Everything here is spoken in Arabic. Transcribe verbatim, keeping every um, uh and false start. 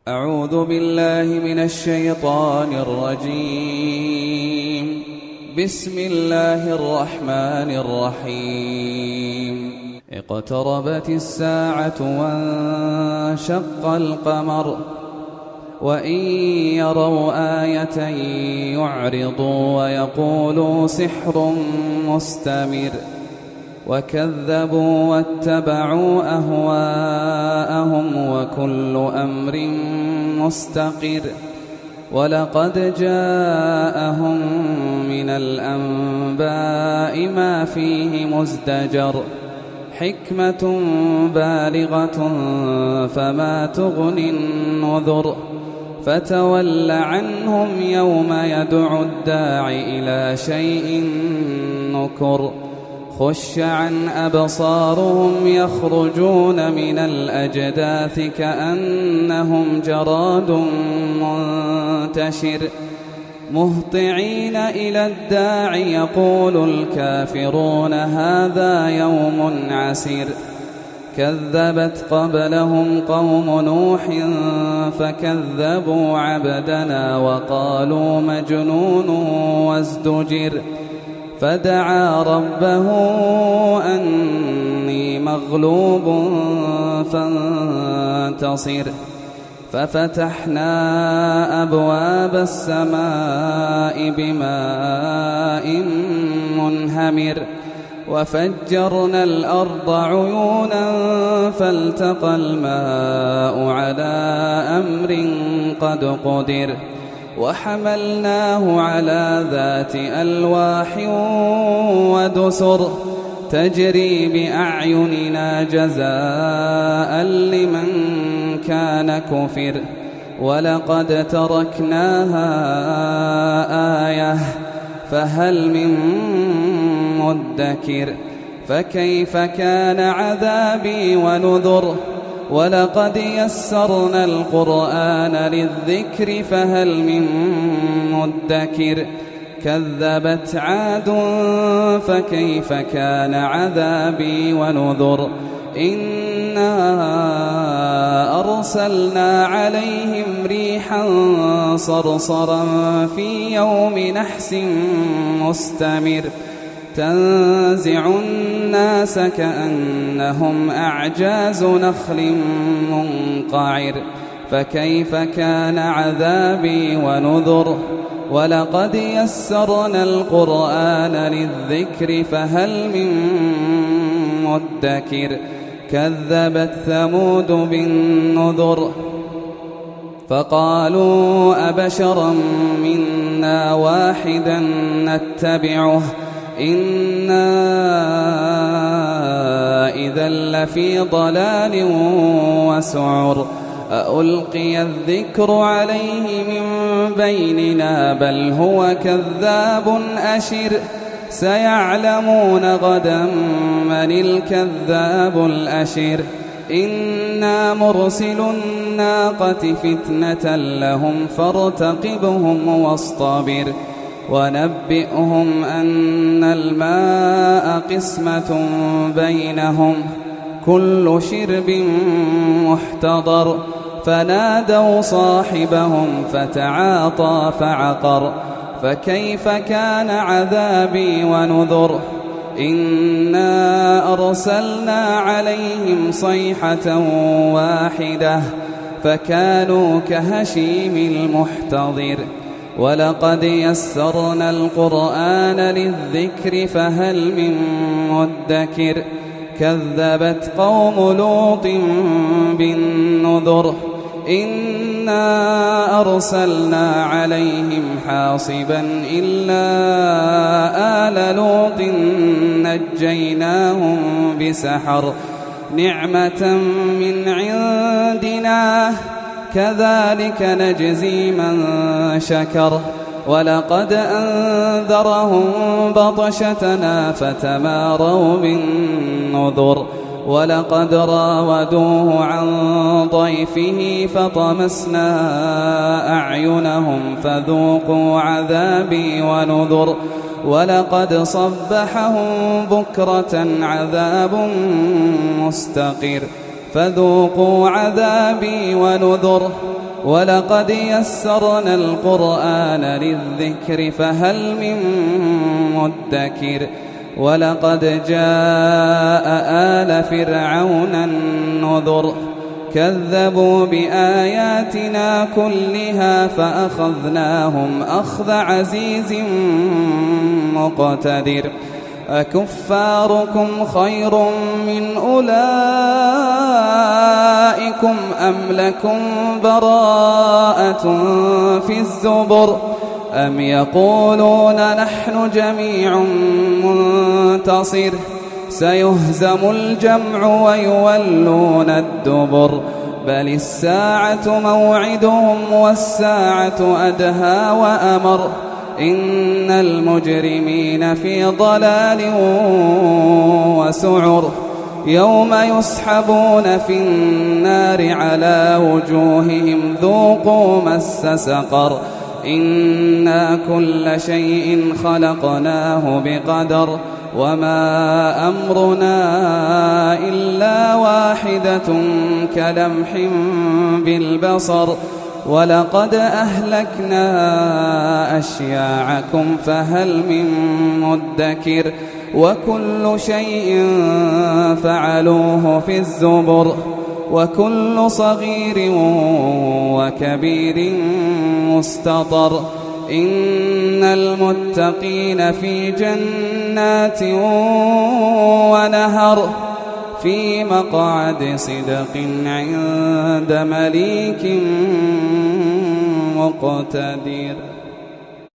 أعوذ بالله من الشيطان الرجيم. بسم الله الرحمن الرحيم. اقتربت الساعة وانشق القمر وإن يروا آية يعرضوا ويقولوا سحر مستمر وكذبوا واتبعوا أهواءهم وكل أمر مستقر ولقد جاءهم من الأنباء ما فيه مزدجر حكمة بالغة فما تغني النذر فتول عنهم يوم يدعو الداع إلى شيء نكر خش عن أبصارهم يخرجون من الأجداث كأنهم جراد منتشر مهطعين إلى الداع يقول الكافرون هذا يوم عسير كذبت قبلهم قوم نوح فكذبوا عبدنا وقالوا مجنون وازدجر فدعا ربه أني مغلوب فانتصر ففتحنا أبواب السماء بماء منهمر وفجرنا الأرض عيونا فالتقى الماء على أمر قد قدر وحملناه على ذات ألواح ودسر تجري بأعيننا جزاء لمن كان كفر ولقد تركناها آية فهل من مدكر فكيف كان عذابي ونذر ولقد يسرنا القرآن للذكر فهل من مدكر كذبت عاد فكيف كان عذابي ونذر إنا أرسلنا عليهم ريحا صرصرا في يوم نحس مستمر تنزع الناس كأنهم أعجاز نخل منقعر فكيف كان عذابي ونذر ولقد يسرنا القرآن للذكر فهل من مدكر كذبت ثمود بالنذر فقالوا أبشرا منا واحدا نتبعه إنا إذا لفي ضلال وسعر ألقي الذكر عليه من بيننا بل هو كذاب أشر سيعلمون غدا من الكذاب الأشر إنا مرسل الناقة فتنة لهم فارتقبهم واصطبر ونبئهم أن الماء قسمة بينهم كل شرب محتضر فنادوا صاحبهم فتعاطى فعقر فكيف كان عذابي ونذر إنا أرسلنا عليهم صيحة واحدة فكانوا كهشيم المحتضر ولقد يسرنا القرآن للذكر فهل من مدكر كذبت قوم لوط بالنذر إنا أرسلنا عليهم حاصبا إلا آل لوط نجيناهم بسحر نعمة من عندنا كذلك نجزي من شكر ولقد أنذرهم بطشتنا فتماروا بالنذر ولقد راودوه عن ضيفه فطمسنا أعينهم فذوقوا عذابي ونذر ولقد صبحهم بكرة عذاب مستقر فذوقوا عذابي ونذر ولقد يسرنا القرآن للذكر فهل من مدكر ولقد جاء آل فرعون النذر كذبوا بآياتنا كلها فأخذناهم أخذ عزيز مقتدر أكفاركم خير من أولئكم أم لكم براءة في الزبر أم يقولون نحن جميع منتصر سيهزم الجمع ويولون الدبر بل الساعة موعدهم والساعة أدهى وأمر إن المجرمين في ضلال وسعر يوم يسحبون في النار على وجوههم ذوقوا مس سقر إنا كل شيء خلقناه بقدر وما أمرنا إلا واحدة كلمح بالبصر ولقد أهلكنا أشياعكم فهل من مدكر وكل شيء فعلوه في الزبر وكل صغير وكبير مستطر إن المتقين في جنات ونهر في مقعد صدق عند مليك مقتدر.